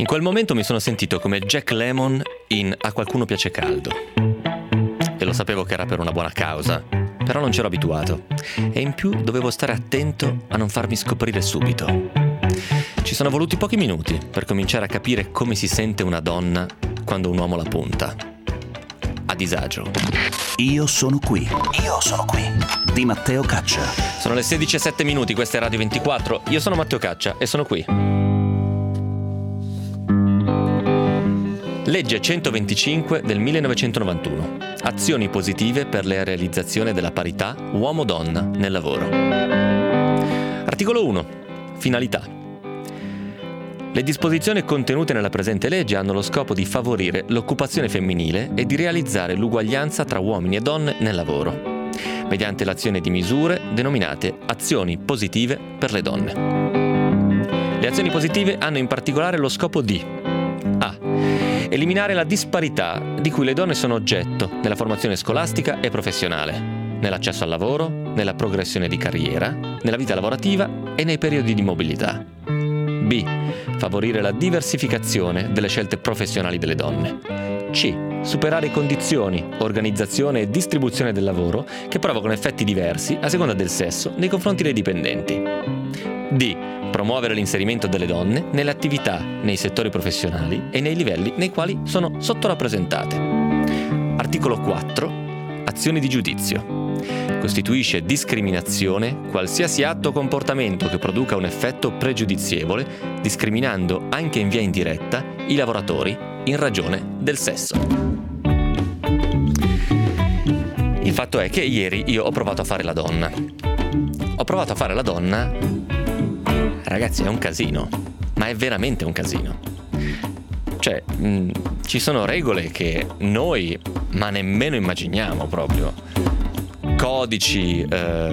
In quel momento mi sono sentito come Jack Lemmon in A qualcuno piace caldo. E lo sapevo che era per una buona causa, però non c'ero abituato. E in più dovevo stare attento a non farmi scoprire subito. Ci sono voluti pochi minuti per cominciare a capire come si sente una donna quando un uomo la punta. A disagio. Io sono qui di Matteo Caccia. Sono le 16:07, questa è Radio 24. Io sono Matteo Caccia e sono qui. Legge 125 del 1991. Azioni positive per la realizzazione della parità uomo-donna nel lavoro. Articolo 1. Finalità. Le disposizioni contenute nella presente legge hanno lo scopo di favorire l'occupazione femminile e di realizzare l'uguaglianza tra uomini e donne nel lavoro, mediante l'azione di misure denominate azioni positive per le donne. Le azioni positive hanno in particolare lo scopo di a. Eliminare la disparità di cui le donne sono oggetto nella formazione scolastica e professionale, nell'accesso al lavoro, nella progressione di carriera, nella vita lavorativa e nei periodi di mobilità. B. Favorire la diversificazione delle scelte professionali delle donne. C. Superare condizioni, organizzazione e distribuzione del lavoro che provocano effetti diversi a seconda del sesso nei confronti dei dipendenti. D. Promuovere l'inserimento delle donne nelle attività, nei settori professionali e nei livelli nei quali sono sottorappresentate. Articolo 4. Azioni di giudizio. Costituisce discriminazione qualsiasi atto o comportamento che produca un effetto pregiudizievole, discriminando anche in via indiretta i lavoratori in ragione del sesso. Il fatto è che ieri io ho provato a fare la donna. Ragazzi, è un casino, ma è veramente un casino. Cioè, ci sono regole che noi ma nemmeno immaginiamo proprio. Codici,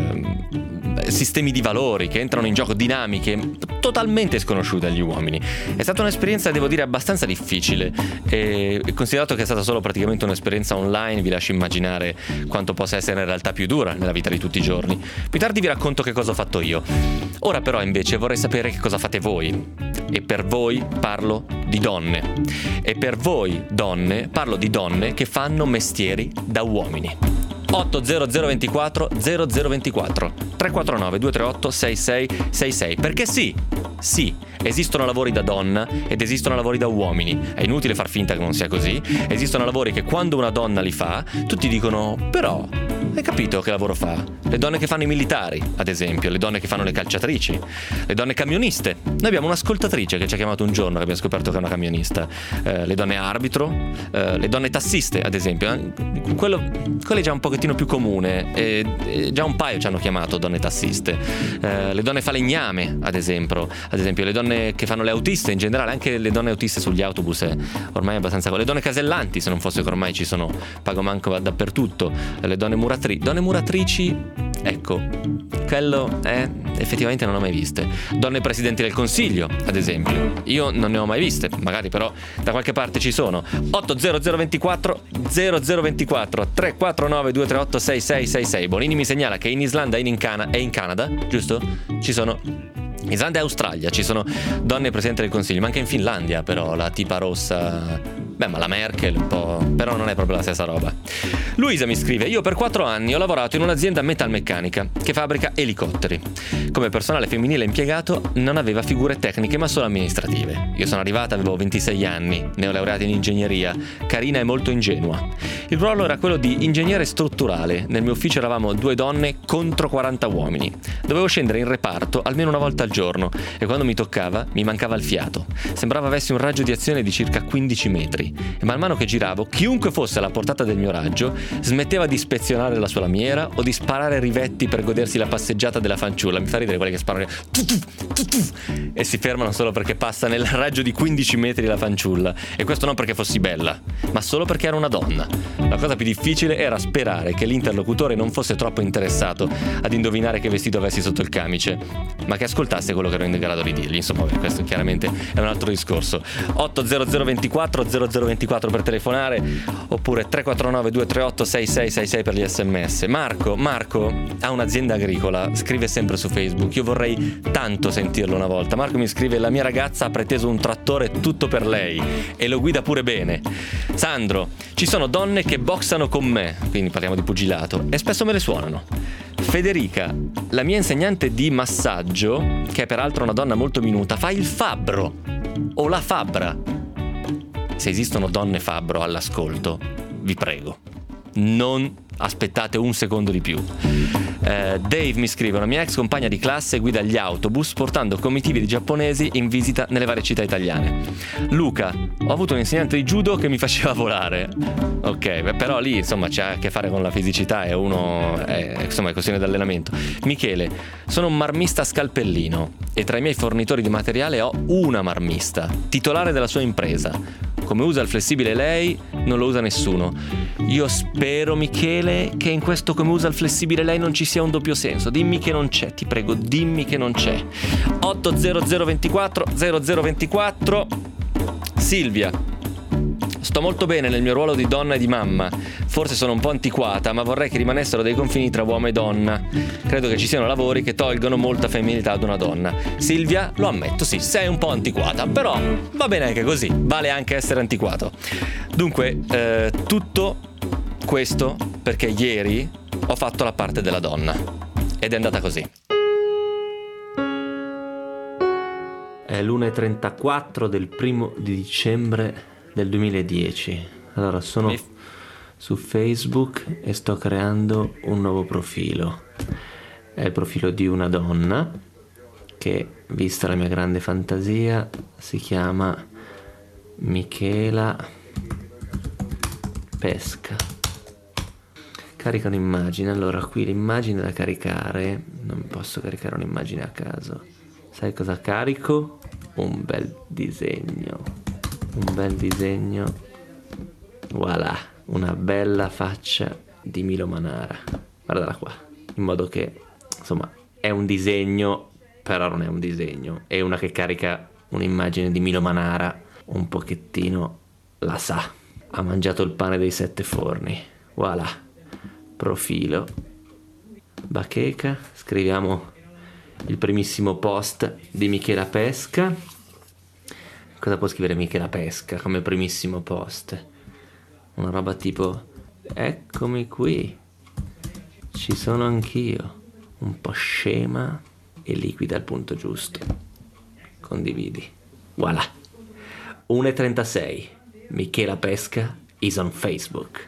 sistemi di valori che entrano in gioco, dinamiche totalmente sconosciute agli uomini. È stata un'esperienza, devo dire, abbastanza difficile e considerato che è stata solo praticamente un'esperienza online, vi lascio immaginare quanto possa essere in realtà più dura nella vita di tutti i giorni. Più tardi vi racconto che cosa ho fatto io. Ora però invece vorrei sapere che cosa fate voi. E per voi parlo di donne. E per voi donne parlo di donne che fanno mestieri da uomini. 80024 0024 349 238 6666. Perché sì, esistono lavori da donna ed esistono lavori da uomini. È inutile far finta che non sia così. Esistono lavori che quando una donna li fa, tutti dicono: però, hai capito che lavoro fa? Le donne che fanno i militari, ad esempio, le donne che fanno le calciatrici, le donne camioniste. Noi abbiamo un'ascoltatrice che ci ha chiamato un giorno, che abbiamo scoperto che è una camionista. Le donne arbitro, le donne tassiste, ad esempio. Quello è già un pochettino più comune. Già un paio ci hanno chiamato donne tassiste. Le donne falegname, ad esempio, le donne che fanno le autiste in generale, anche le donne autiste sugli autobus ormai è abbastanza. Le donne casellanti, se non fosse che ormai ci sono pagomanco dappertutto. Le donne muratrici, ecco, quello effettivamente non ho mai viste. Donne presidenti del consiglio, ad esempio, io non ne ho mai viste, magari però da qualche parte ci sono. 80024 0024 349 238 6666. Bonini mi segnala che in Islanda e in Canada, giusto? Ci sono Islanda e Australia, ci sono donne presidenti del consiglio, ma anche in Finlandia, però la tipa rossa. Beh, ma la Merkel un po', però non è proprio la stessa roba. Luisa mi scrive: io per 4 anni ho lavorato in un'azienda metalmeccanica che fabbrica elicotteri. Come personale femminile impiegato non aveva figure tecniche ma solo amministrative. Io sono arrivata, avevo 26 anni, neolaureata in ingegneria, carina e molto ingenua. Il ruolo era quello di ingegnere strutturale. Nel mio ufficio eravamo 2 donne contro 40 uomini. Dovevo scendere in reparto almeno una volta al giorno e quando mi toccava mi mancava il fiato. Sembrava avessi un raggio di azione di circa 15 metri. E man mano che giravo, chiunque fosse alla portata del mio raggio smetteva di ispezionare la sua lamiera o di sparare rivetti per godersi la passeggiata della fanciulla. Mi fa ridere quelli che sparano e si fermano solo perché passa nel raggio di 15 metri la fanciulla. E questo non perché fossi bella, ma solo perché era una donna. La cosa più difficile era sperare che l'interlocutore non fosse troppo interessato ad indovinare che vestito avessi sotto il camice, ma che ascoltasse quello che ero in grado di dirgli. Insomma, questo chiaramente è un altro discorso. 80024 00 0024 per telefonare, oppure 349 238 6666 per gli sms. Marco ha un'azienda agricola, scrive sempre su Facebook. Io vorrei tanto sentirlo una volta. Marco mi scrive: la mia ragazza ha preteso un trattore tutto per lei e lo guida pure bene. Sandro: ci sono donne che boxano con me, quindi parliamo di pugilato, e spesso me le suonano. Federica: la mia insegnante di massaggio, che è peraltro una donna molto minuta, fa il fabbro o la fabbra. Se esistono donne fabbro all'ascolto, vi prego, non aspettate un secondo di più. Dave mi scrive: una mia ex compagna di classe guida gli autobus portando comitive di giapponesi in visita nelle varie città italiane. Luca: ho avuto un insegnante di judo che mi faceva volare. Ok, però lì insomma c'è a che fare con la fisicità e insomma è questione di allenamento. Michele: sono un marmista scalpellino e tra i miei fornitori di materiale ho una marmista, titolare della sua impresa. Come usa il flessibile lei, non lo usa nessuno. Io spero, Michele, che in questo come usa il flessibile lei non ci sia un doppio senso. Dimmi che non c'è, ti prego, dimmi che non c'è. 80024 0024. Silvia: sto molto bene nel mio ruolo di donna e di mamma. Forse sono un po' antiquata, ma vorrei che rimanessero dei confini tra uomo e donna. Credo che ci siano lavori che tolgono molta femminilità ad una donna. Silvia, lo ammetto, sì, sei un po' antiquata, però va bene anche così, vale anche essere antiquato. Dunque, tutto questo perché ieri ho fatto la parte della donna ed è andata così. È l'1:34 del 1 di dicembre del 2010. Allora sono su Facebook e sto creando un nuovo profilo. È il profilo di una donna che, vista la mia grande fantasia, si chiama Michela Pesca. Carica un'immagine. Allora qui l'immagine da caricare, non posso caricare un'immagine a caso. Sai cosa carico? Un bel disegno. Voilà, una bella faccia di Milo Manara. Guardala qua. In modo che, insomma, è un disegno, però non è un disegno. È una che carica un'immagine di Milo Manara, un pochettino la sa. Ha mangiato il pane dei 7 forni. Voilà. Profilo. Bacheca. Scriviamo il primissimo post di Michela Pesca. Cosa può scrivere Michela Pesca come primissimo post? Una roba tipo: eccomi qui, ci sono anch'io, un po' scema e liquida al punto giusto. Condividi. Voilà. 1:36. Michela Pesca is on Facebook.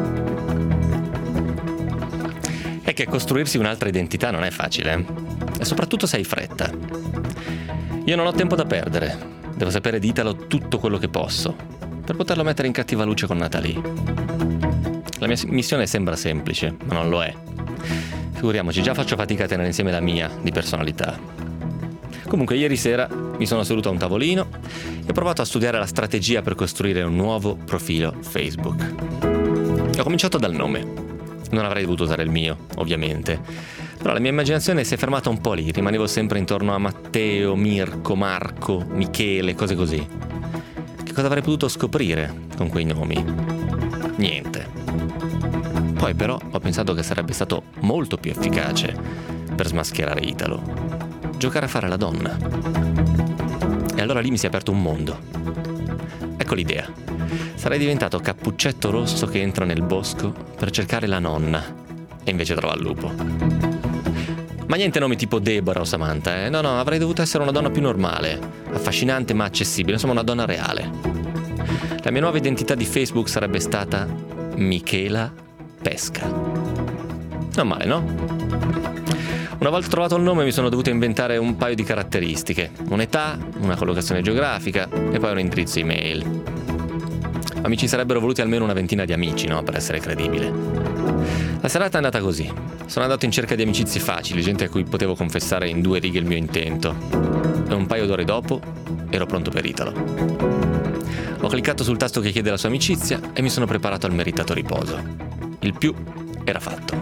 È che costruirsi un'altra identità non è facile, e soprattutto se hai fretta. Io non ho tempo da perdere. Devo sapere di Italo tutto quello che posso per poterlo mettere in cattiva luce con Natalie. La mia missione sembra semplice, ma non lo è. Figuriamoci, già faccio fatica a tenere insieme la mia di personalità. Comunque ieri sera mi sono seduto a un tavolino e ho provato a studiare la strategia per costruire un nuovo profilo Facebook. Ho cominciato dal nome. Non avrei dovuto usare il mio, ovviamente. Però la mia immaginazione si è fermata un po' lì, rimanevo sempre intorno a Matteo, Mirko, Marco, Michele, cose così. Che cosa avrei potuto scoprire con quei nomi? Niente. Poi però ho pensato che sarebbe stato molto più efficace per smascherare Italo giocare a fare la donna. E allora lì mi si è aperto un mondo. Ecco l'idea. Sarei diventato Cappuccetto Rosso che entra nel bosco per cercare la nonna e invece trova il lupo. Ma niente nomi tipo Deborah o Samantha, No, avrei dovuto essere una donna più normale, affascinante ma accessibile, insomma una donna reale. La mia nuova identità di Facebook sarebbe stata Michela Pesca. Non male, no? Una volta trovato il nome mi sono dovuto inventare un paio di caratteristiche, un'età, una collocazione geografica e poi un indirizzo email. Ma mi ci sarebbero voluti almeno una ventina di amici, no? Per essere credibile. La serata è andata così. Sono andato in cerca di amicizie facili, gente a cui potevo confessare in 2 righe il mio intento. E un paio d'ore dopo ero pronto per Italo. Ho cliccato sul tasto che chiede la sua amicizia e mi sono preparato al meritato riposo. Il più era fatto.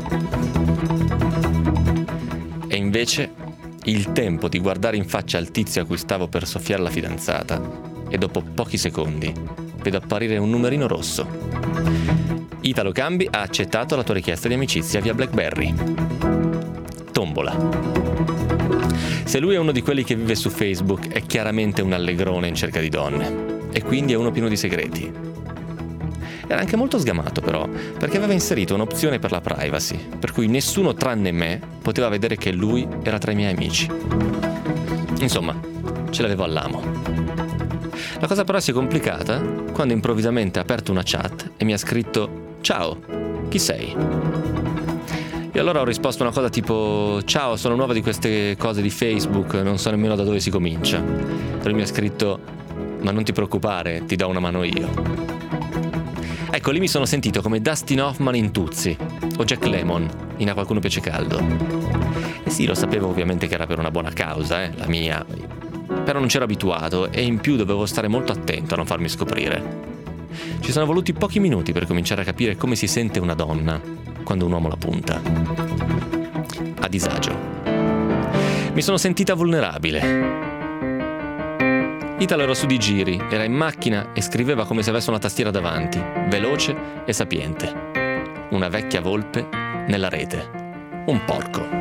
E invece il tempo di guardare in faccia al tizio a cui stavo per soffiare la fidanzata, e dopo pochi secondi vedo apparire un numerino rosso. Italo Cambi ha accettato la tua richiesta di amicizia via BlackBerry. Tombola. Se lui è uno di quelli che vive su Facebook, è chiaramente un allegrone in cerca di donne. E quindi è uno pieno di segreti. Era anche molto sgamato però, perché aveva inserito un'opzione per la privacy, per cui nessuno tranne me poteva vedere che lui era tra i miei amici. Insomma, ce l'avevo all'amo. La cosa però si è complicata quando improvvisamente ha aperto una chat e mi ha scritto: "Ciao, chi sei?" E allora ho risposto una cosa tipo: "Ciao, sono nuova di queste cose di Facebook, non so nemmeno da dove si comincia." E lui mi ha scritto: "Ma non ti preoccupare, ti do una mano io." Ecco, lì mi sono sentito come Dustin Hoffman in Tuzzi o Jack Lemmon in A qualcuno piace caldo. E sì, lo sapevo ovviamente che era per una buona causa, la mia, però non c'ero abituato e in più dovevo stare molto attento a non farmi scoprire. Ci sono voluti pochi minuti per cominciare a capire come si sente una donna quando un uomo la punta. A disagio. Mi sono sentita vulnerabile. Italo era su di giri, era in macchina e scriveva come se avesse una tastiera davanti, veloce e sapiente. Una vecchia volpe nella rete. Un porco.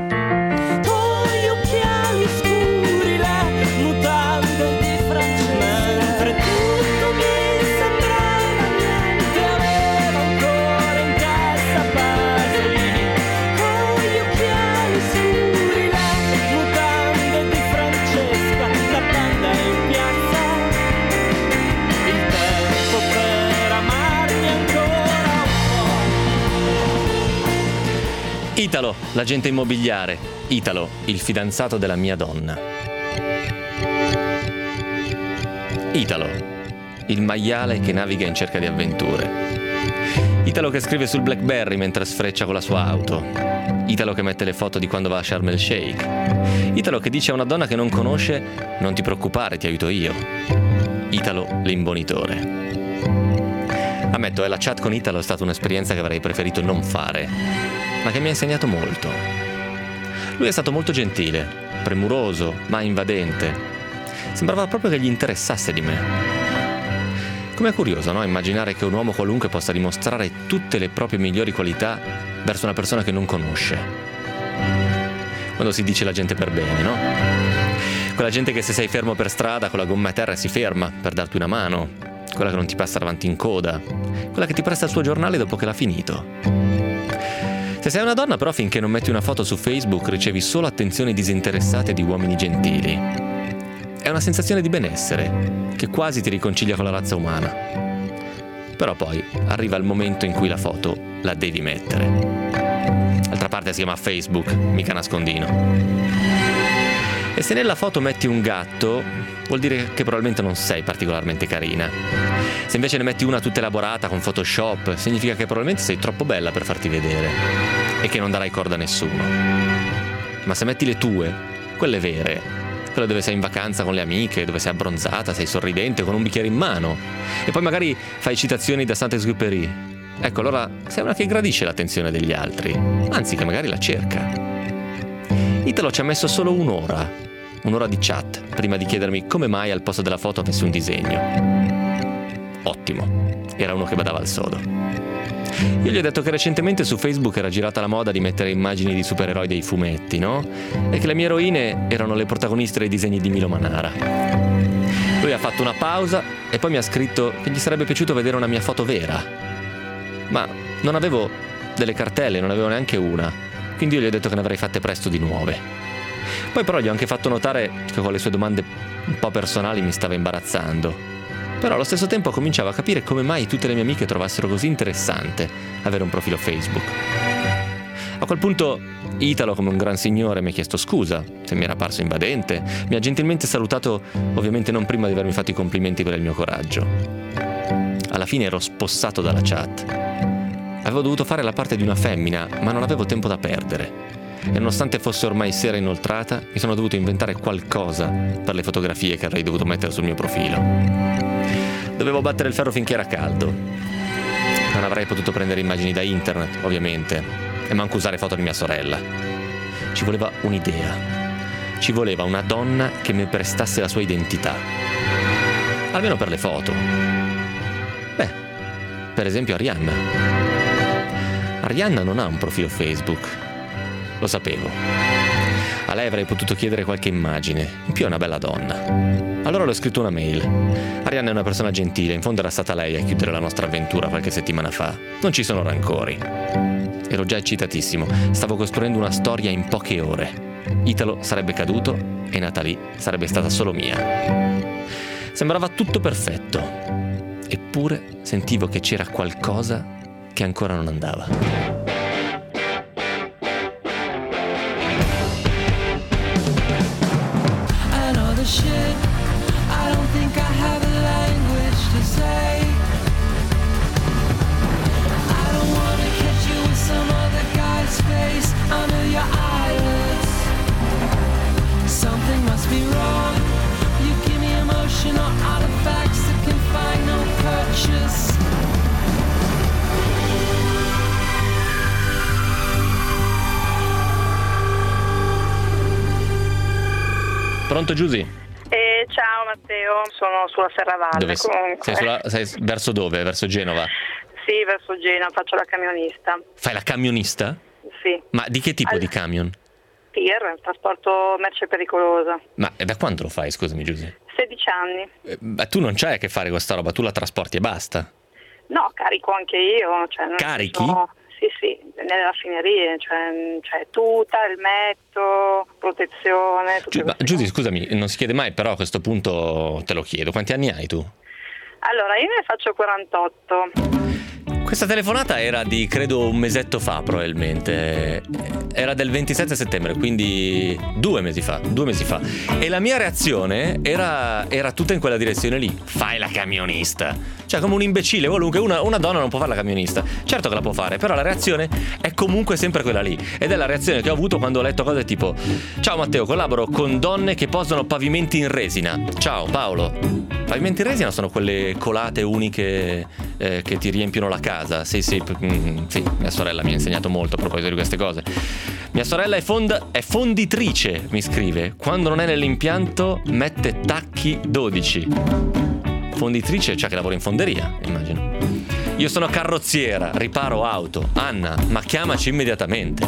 Italo, l'agente immobiliare. Italo, il fidanzato della mia donna. Italo, il maiale che naviga in cerca di avventure. Italo che scrive sul BlackBerry mentre sfreccia con la sua auto. Italo che mette le foto di quando va a Sharm el Sheikh. Italo che dice a una donna che non conosce: "Non ti preoccupare, ti aiuto io." Italo, l'imbonitore. Ammetto, la chat con Italo è stata un'esperienza che avrei preferito non fare, ma che mi ha insegnato molto. Lui è stato molto gentile, premuroso, ma invadente. Sembrava proprio che gli interessasse di me. Com'è curioso, no? Immaginare che un uomo qualunque possa dimostrare tutte le proprie migliori qualità verso una persona che non conosce. Quando si dice la gente per bene, no? Quella gente che se sei fermo per strada con la gomma a terra si ferma per darti una mano. Quella che non ti passa davanti in coda. Quella che ti presta il suo giornale dopo che l'ha finito. Se sei una donna però, finché non metti una foto su Facebook, ricevi solo attenzioni disinteressate di uomini gentili. È una sensazione di benessere che quasi ti riconcilia con la razza umana. Però poi arriva il momento in cui la foto la devi mettere. D'altra parte si chiama Facebook, mica nascondino. E se nella foto metti un gatto, vuol dire che probabilmente non sei particolarmente carina. Se invece ne metti una tutta elaborata con Photoshop, significa che probabilmente sei troppo bella per farti vedere e che non darai corda a nessuno. Ma se metti le tue, quelle vere, quelle dove sei in vacanza con le amiche, dove sei abbronzata, sei sorridente, con un bicchiere in mano, e poi magari fai citazioni da Saint-Exupéry, ecco, allora sei una che gradisce l'attenzione degli altri, anzi che magari la cerca. Italo ci ha messo solo un'ora di chat, prima di chiedermi come mai al posto della foto avessi un disegno. Ottimo, era uno che badava al sodo. Io gli ho detto che recentemente su Facebook era girata la moda di mettere immagini di supereroi dei fumetti, no? E che le mie eroine erano le protagoniste dei disegni di Milo Manara. Lui ha fatto una pausa e poi mi ha scritto che gli sarebbe piaciuto vedere una mia foto vera. Ma non avevo delle cartelle, non avevo neanche una, quindi io gli ho detto che ne avrei fatte presto di nuove. Poi però gli ho anche fatto notare che con le sue domande un po' personali mi stava imbarazzando. Però allo stesso tempo cominciavo a capire come mai tutte le mie amiche trovassero così interessante avere un profilo Facebook. A quel punto Italo, come un gran signore, mi ha chiesto scusa se mi era parso invadente, mi ha gentilmente salutato, ovviamente non prima di avermi fatto i complimenti per il mio coraggio. Alla fine ero spossato dalla chat. Avevo dovuto fare la parte di una femmina, ma non avevo tempo da perdere. E nonostante fosse ormai sera inoltrata, mi sono dovuto inventare qualcosa per le fotografie che avrei dovuto mettere sul mio profilo. Dovevo battere il ferro finché era caldo. Non avrei potuto prendere immagini da internet, ovviamente, e manco usare foto di mia sorella. Ci voleva un'idea. Ci voleva una donna che mi prestasse la sua identità. Almeno per le foto. Per esempio Arianna. Arianna non ha un profilo Facebook. Lo sapevo. A lei avrei potuto chiedere qualche immagine. In più è una bella donna. Allora le ho scritto una mail. Arianna è una persona gentile. In fondo era stata lei a chiudere la nostra avventura qualche settimana fa. Non ci sono rancori. Ero già eccitatissimo. Stavo costruendo una storia in poche ore. Italo sarebbe caduto e Natalie sarebbe stata solo mia. Sembrava tutto perfetto. Eppure sentivo che c'era qualcosa che ancora non andava. I know the shit. I don't think I have a language to say. I don't wanna catch you with some other guy's face under your eyelids. Something must be wrong. You give me emotional artifacts that can find no purchase. Pronto Giusy? Ciao Matteo, sono sulla Serravalle. Dove Comunque. sei verso dove? Verso Genova? Sì, verso Genova, faccio la camionista. Fai la camionista? Sì. Ma di che tipo di camion? TIR, trasporto merce pericolosa. Ma da quanto lo fai, scusami Giusy? 16 anni. Ma tu non c'hai a che fare con questa roba, tu la trasporti e basta. No, carico anche io. Cioè, Carichi? Sì, nelle raffinerie, cioè tuta, elmetto, protezione. Giusy, scusami, non si chiede mai, però a questo punto te lo chiedo. Quanti anni hai tu? Allora, io ne faccio 48. Questa telefonata era di, credo, un mesetto fa probabilmente. Era del 27 settembre, quindi 2 mesi fa. E la mia reazione era tutta in quella direzione lì. Fai la camionista. Cioè, come un imbecille qualunque, una donna non può fare la camionista. Certo che la può fare, però la reazione è comunque sempre quella lì. Ed è la reazione che ho avuto quando ho letto cose tipo: ciao Matteo, collaboro con donne che posano pavimenti in resina. Ciao Paolo. Pavimenti in resina sono quelle colate uniche che ti riempiono la casa. Sì, mia sorella mi ha insegnato molto a proposito di queste cose. Mia sorella è fonditrice, mi scrive. Quando non è nell'impianto mette tacchi 12. Fonditrice, cioè che lavora in fonderia, immagino. Io sono carrozziera, riparo auto. Anna, ma chiamaci immediatamente.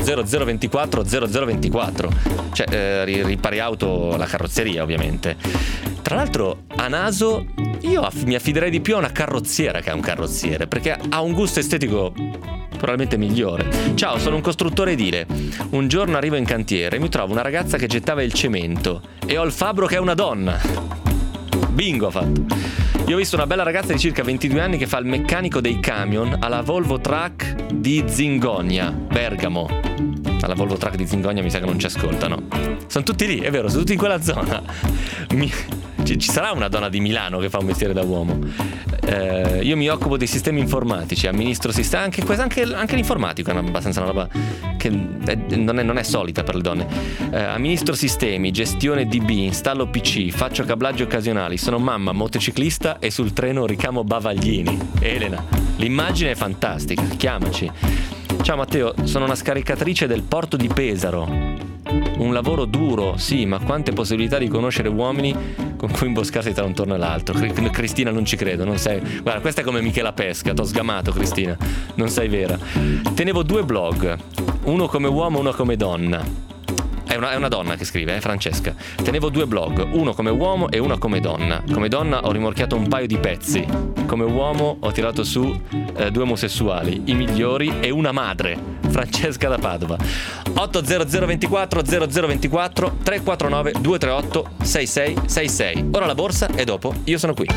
80024 0024. Cioè, ripari auto, la carrozzeria, ovviamente. Tra l'altro, a naso, io mi affiderei di più a una carrozziera che a un carrozziere, perché ha un gusto estetico probabilmente migliore. Ciao, sono un costruttore edile. Un giorno arrivo in cantiere e mi trovo una ragazza che gettava il cemento e ho il fabbro che è una donna. Bingo ha fatto. Io ho visto una bella ragazza di circa 22 anni che fa il meccanico dei camion alla Volvo Truck di Zingonia, Bergamo. Alla Volvo Truck di Zingonia mi sa che non ci ascoltano. Sono tutti lì, è vero, sono tutti in quella zona. Ci sarà una donna di Milano che fa un mestiere da uomo. Io mi occupo dei sistemi informatici, amministro sistemi, anche l'informatico è abbastanza una roba che non è solita per le donne. Amministro sistemi, gestione DB, installo PC, faccio cablaggio occasionali, sono mamma, motociclista e sul treno ricamo bavaglini. Elena, l'immagine è fantastica, chiamaci. Ciao Matteo, sono una scaricatrice del porto di Pesaro. Un lavoro duro, sì, ma quante possibilità di conoscere uomini con cui imboscarsi tra un torno e l'altro. Cristina, non ci credo, non sei. Guarda, questa è come Michela Pesca, t'ho sgamato Cristina, non sei vera. Tenevo 2 blog, uno come uomo, uno come donna. È una donna che scrive, Francesca. Tenevo 2 blog, uno come uomo e uno come donna. Come donna ho rimorchiato un paio di pezzi. Come uomo ho tirato su 2 omosessuali, i migliori, e una madre, Francesca da Padova. 80024 0024 349 238 6666. Ora la borsa e dopo io sono qui.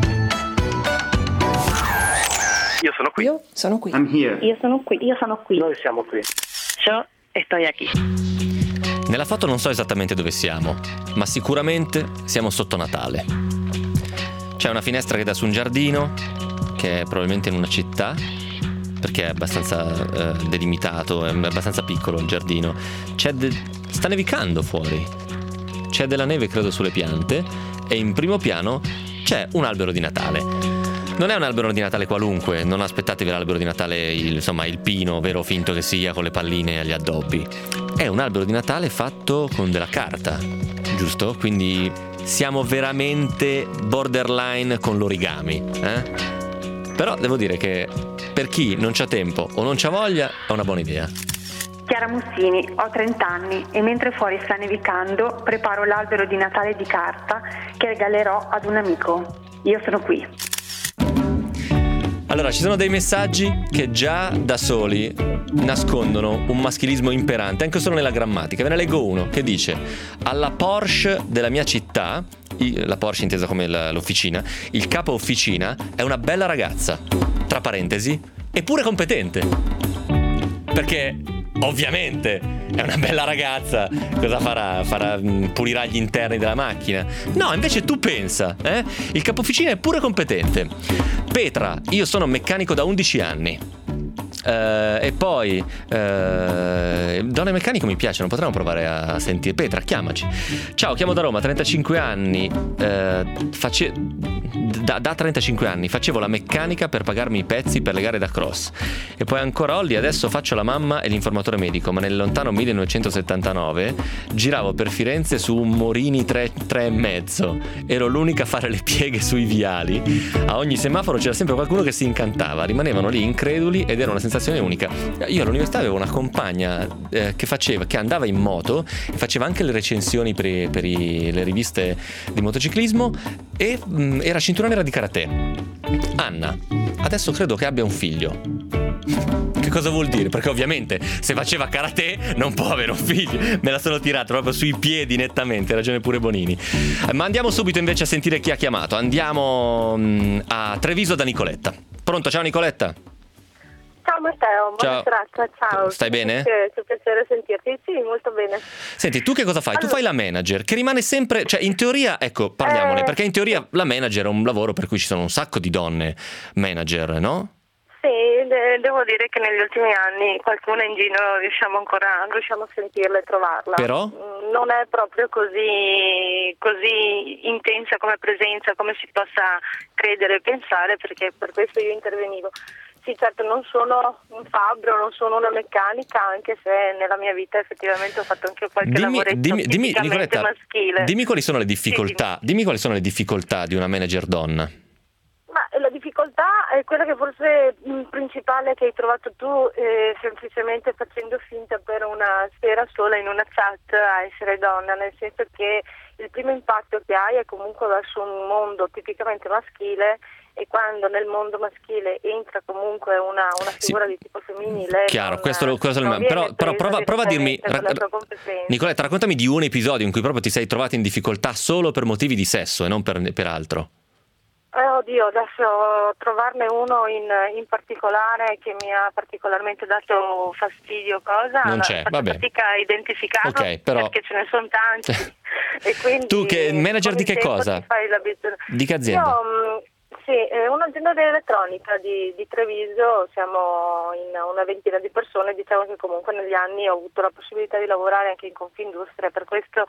Io sono qui. Io sono qui. I'm here. Io sono qui. Noi siamo qui. Yo estoy aquí. Nella foto non so esattamente dove siamo, ma sicuramente siamo sotto Natale. C'è una finestra che dà su un giardino, che è probabilmente in una città, perché è abbastanza delimitato, è abbastanza piccolo il giardino. Sta nevicando fuori. C'è della neve, credo, sulle piante, e in primo piano c'è un albero di Natale. Non è un albero di Natale qualunque, non aspettatevi l'albero di Natale, il pino, vero o finto che sia, con le palline agli addobbi. È un albero di Natale fatto con della carta, giusto? Quindi siamo veramente borderline con l'origami, Però devo dire che per chi non c'ha tempo o non c'ha voglia è una buona idea. Chiara Mussini, ho 30 anni e mentre fuori sta nevicando preparo l'albero di Natale di carta che regalerò ad un amico. Io sono qui. Allora, ci sono dei messaggi che già da soli nascondono un maschilismo imperante, anche solo nella grammatica. Ve ne leggo uno che dice: alla Porsche della mia città, la Porsche intesa come l'officina, il capo officina è una bella ragazza, tra parentesi, eppure competente. Perché ovviamente è una bella ragazza, cosa farà? Pulirà gli interni della macchina? No, invece tu pensa, il capo officina è pure competente. Petra, io sono meccanico da 11 anni. E poi donne meccanico mi piacciono, potremmo provare a sentire. Petra, chiamaci. Ciao, chiamo da Roma, 35 anni. Da 35 anni facevo la meccanica per pagarmi i pezzi per le gare da cross. E poi ancora Olli, adesso faccio la mamma e l'informatore medico. Ma nel lontano 1979 giravo per Firenze su un Morini 3,5. Ero l'unica a fare le pieghe sui viali. A ogni semaforo c'era sempre qualcuno che si incantava. Rimanevano lì increduli ed era una sensazione unica. Io all'università avevo una compagna che andava in moto e faceva anche le recensioni per le riviste di motociclismo e era cintura nera di karate. Anna, adesso credo che abbia un figlio. Che cosa vuol dire? Perché ovviamente se faceva karate non può avere un figlio. Me la sono tirata proprio sui piedi nettamente, ha ragione pure Bonini. Ma andiamo subito invece a sentire chi ha chiamato. Andiamo a Treviso da Nicoletta. Pronto? Ciao Nicoletta. Ciao Matteo, buona serata, ciao. Stai bene? Che piacere sentirti, sì, molto bene. Senti, tu che cosa fai? Tu fai la manager, che rimane sempre, cioè in teoria, ecco, parliamone, perché in teoria la manager è un lavoro per cui ci sono un sacco di donne manager, no? Sì, devo dire che negli ultimi anni qualcuna in giro riusciamo a sentirla e trovarla. Però? Non è proprio così intensa come presenza, come si possa credere e pensare, perché per questo io intervenivo. Sì, certo, non sono un fabbro, non sono una meccanica, anche se nella mia vita effettivamente ho fatto anche qualche lavoretto tipicamente Nicoletta, maschile. Dimmi quali sono le difficoltà, Sì. Dimmi quali sono le difficoltà di una manager donna. Ma la difficoltà è quella che forse principale che hai trovato tu, semplicemente facendo finta per una sfera sola in una chat a essere donna, nel senso che il primo impatto che hai è comunque verso un mondo tipicamente maschile, e quando nel mondo maschile entra comunque una figura di tipo femminile, chiaro, questo però prova a dirmi, Nicoletta, raccontami di un episodio in cui proprio ti sei trovata in difficoltà solo per motivi di sesso e non per altro. Oddio, adesso trovarne uno in particolare che mi ha particolarmente dato fastidio, non c'è, vabbè. Fatica a identificarlo, okay, però perché ce ne sono tanti. E quindi, tu che manager di che cosa? Di che azienda? Io, sì, un'azienda di elettronica di Treviso, siamo in una ventina di persone. Diciamo che comunque negli anni ho avuto la possibilità di lavorare anche in Confindustria, per questo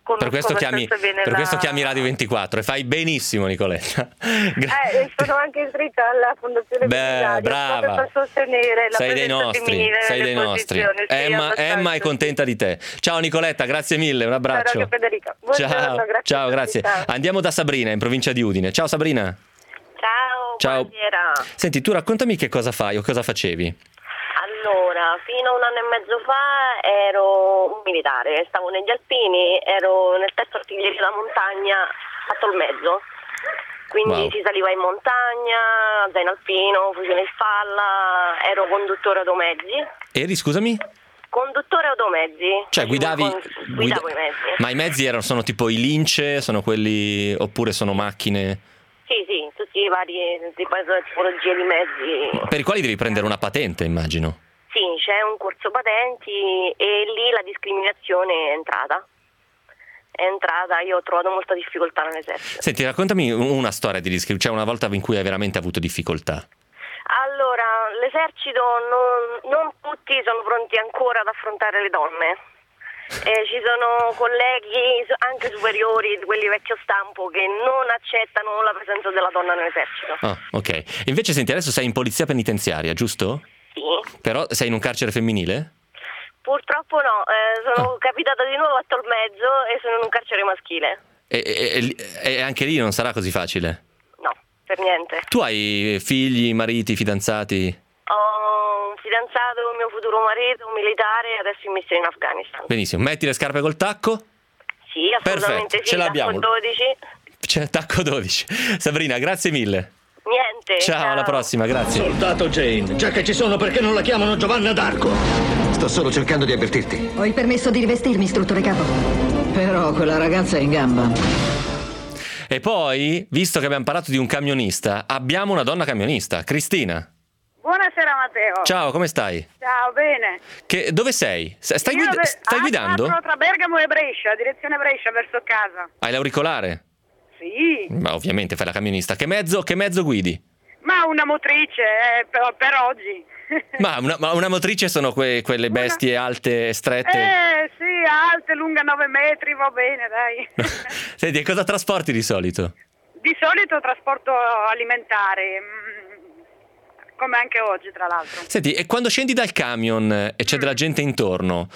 chiami Radio 24 e fai benissimo, Nicoletta. Sono anche iscritta alla Fondazione brava, per sostenere la sei presenza femminile dei nostri. Emma è contenta di te. Ciao Nicoletta, grazie mille, un abbraccio. Ciao Federica. Buongiorno, ciao, grazie. Ciao. Andiamo da Sabrina in provincia di Udine. Ciao Sabrina. Ciao. Buonasera. Senti, tu raccontami che cosa fai o cosa facevi. Allora, fino a un anno e mezzo fa ero un militare, stavo negli Alpini, ero nel terzo artiglieria della montagna a Tolmezzo, quindi si saliva in montagna, zaino alpino, fucile in spalla, ero conduttore automezzi. Eri, scusami? Conduttore automezzi. Cioè guidavo i mezzi. Ma i mezzi sono tipo i Lince, sono quelli, oppure sono macchine? Sì, tutti i vari tipologie di mezzi. Per i quali devi prendere una patente, immagino. Sì, c'è un corso patenti e lì la discriminazione è entrata. Io ho trovato molta difficoltà nell'esercito. Senti, raccontami una storia di discriminazione, cioè una volta in cui hai veramente avuto difficoltà. Allora, l'esercito non tutti sono pronti ancora ad affrontare le donne. Ci sono colleghi anche superiori, quelli vecchio stampo, che non accettano la presenza della donna nell'esercito. Ah, ok. Invece senti, adesso sei in polizia penitenziaria, giusto? Sì. Però sei in un carcere femminile? Purtroppo no, sono capitata di nuovo a Tolmezzo e sono in un carcere maschile. E anche lì non sarà così facile? No. per niente. Tu hai figli, mariti, fidanzati? Ho un fidanzato, un mio futuro marito, un militare, adesso in missione in Afghanistan. Benissimo, metti le scarpe col tacco? Sì, assolutamente. Perfetto, sì, ce l'abbiamo. Tacco 12. C'è tacco 12. Sabrina, grazie mille. Niente. Ciao, alla prossima, grazie. Soldato Jane, già che ci sono, perché non la chiamano Giovanna d'Arco? Sto solo cercando di avvertirti. Ho il permesso di rivestirmi, istruttore capo. Però quella ragazza è in gamba. E poi, visto che abbiamo parlato di un camionista, abbiamo una donna camionista, Cristina. Buonasera Matteo. Ciao, come stai? Ciao, bene. Dove sei? Stai guidando? Tra Bergamo e Brescia, direzione Brescia verso casa. Hai l'auricolare? Sì. Ma ovviamente fai la camionista. Che mezzo guidi? Ma una motrice, per oggi. Ma una motrice sono quelle bestie alte e strette? Sì, alte, lunga 9 metri, va bene, dai. Senti, e cosa trasporti di solito? Di solito trasporto alimentare, come anche oggi tra l'altro. Senti, e quando scendi dal camion e c'è della gente intorno,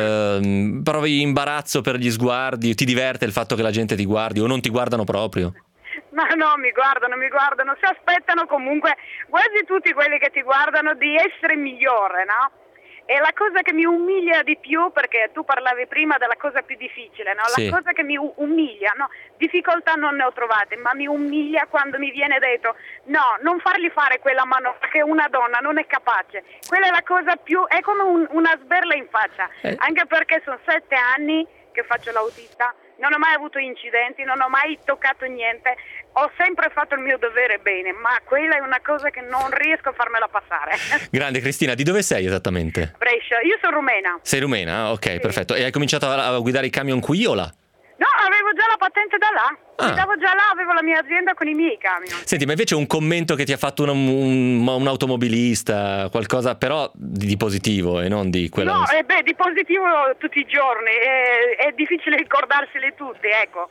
provi imbarazzo per gli sguardi? Ti diverte il fatto che la gente ti guardi o non ti guardano proprio? Ma no, mi guardano, si aspettano comunque, quasi tutti quelli che ti guardano, di essere migliore, no? E la cosa che mi umilia di più, perché tu parlavi prima della cosa più difficile, no? Sì. La cosa che mi umilia, no? Difficoltà non ne ho trovate, ma mi umilia quando mi viene detto no, non fargli fare quella mano perché una donna non è capace. Quella è la cosa più, è come una sberla in faccia, anche perché sono 7 anni che faccio l'autista, non ho mai avuto incidenti, non ho mai toccato niente, ho sempre fatto il mio dovere bene, ma quella è una cosa che non riesco a farmela passare. Grande Cristina, di dove sei esattamente? Brescia, io sono rumena. Sei rumena? Ah, ok, sì. Perfetto. E hai cominciato a guidare i camion qui o là? No, avevo già la patente da là, guidavo già là, avevo la mia azienda con i miei camion. Senti, ma invece un commento che ti ha fatto un automobilista, qualcosa però di positivo e non di quella... No, di positivo tutti i giorni, è difficile ricordarseli tutti, ecco.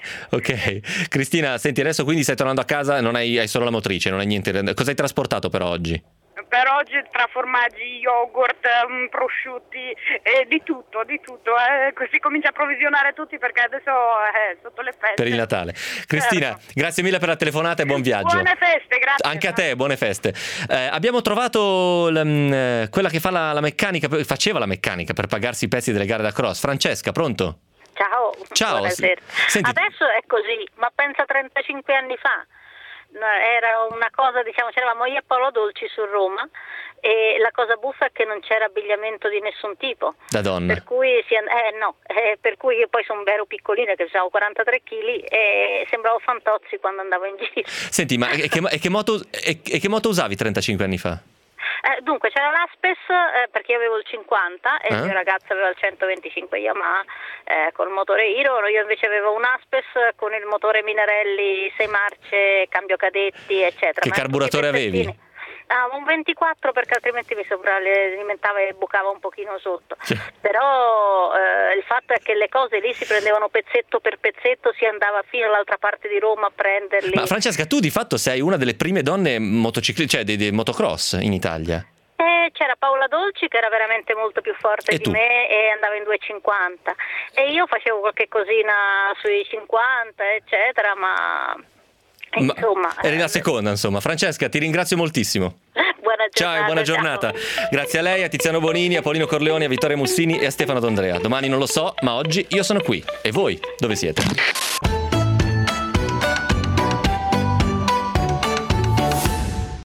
Ok, Cristina, senti, adesso quindi stai tornando a casa, non hai solo la motrice, non hai niente. Cosa hai trasportato per oggi? Per oggi tra formaggi, yogurt, prosciutti, di tutto. Si comincia a provvisionare tutti perché adesso è sotto le feste. Per il Natale. Cristina, grazie mille per la telefonata e buon viaggio. Buone feste, grazie. Anche a te, buone feste. Abbiamo trovato quella che faceva la meccanica per pagarsi i pezzi delle gare da cross. Francesca, pronto? Ciao. Buonasera. Senti, adesso è così, ma pensa 35 anni fa. Era una cosa, c'eravamo io e Paolo Dolci su Roma e la cosa buffa è che non c'era abbigliamento di nessun tipo. Da donna. Per cui per cui io poi ero piccolina, che avevo 43 kg e sembravo Fantozzi quando andavo in giro. Senti, ma che moto usavi 35 anni fa? Dunque c'era l'Aspes perché io avevo il 50 e il mio ragazzo aveva il 125 Yamaha col motore Hiro, io invece avevo un Aspes con il motore Minarelli 6 marce, cambio cadetti eccetera. Che carburatore avevi? Un 24 perché altrimenti mi sovralimentava e bucava un pochino sotto. Però il fatto è che le cose lì si prendevano pezzetto per pezzetto, si andava fino all'altra parte di Roma a prenderli. Ma Francesca, tu di fatto sei una delle prime donne di motocross in Italia. C'era Paola Dolci che era veramente molto più forte di me e andava in 250 e io facevo qualche cosina sui 50 eccetera, ma insomma eri la seconda, insomma. Francesca, ti ringrazio moltissimo. Buona giornata. Ciao e buona giornata. Ciao. Grazie a lei, a Tiziano Bonini, a Paolino Corleoni, a Vittoria Mussini e a Stefano D'Andrea. Domani non lo so, ma oggi io sono qui. E voi dove siete?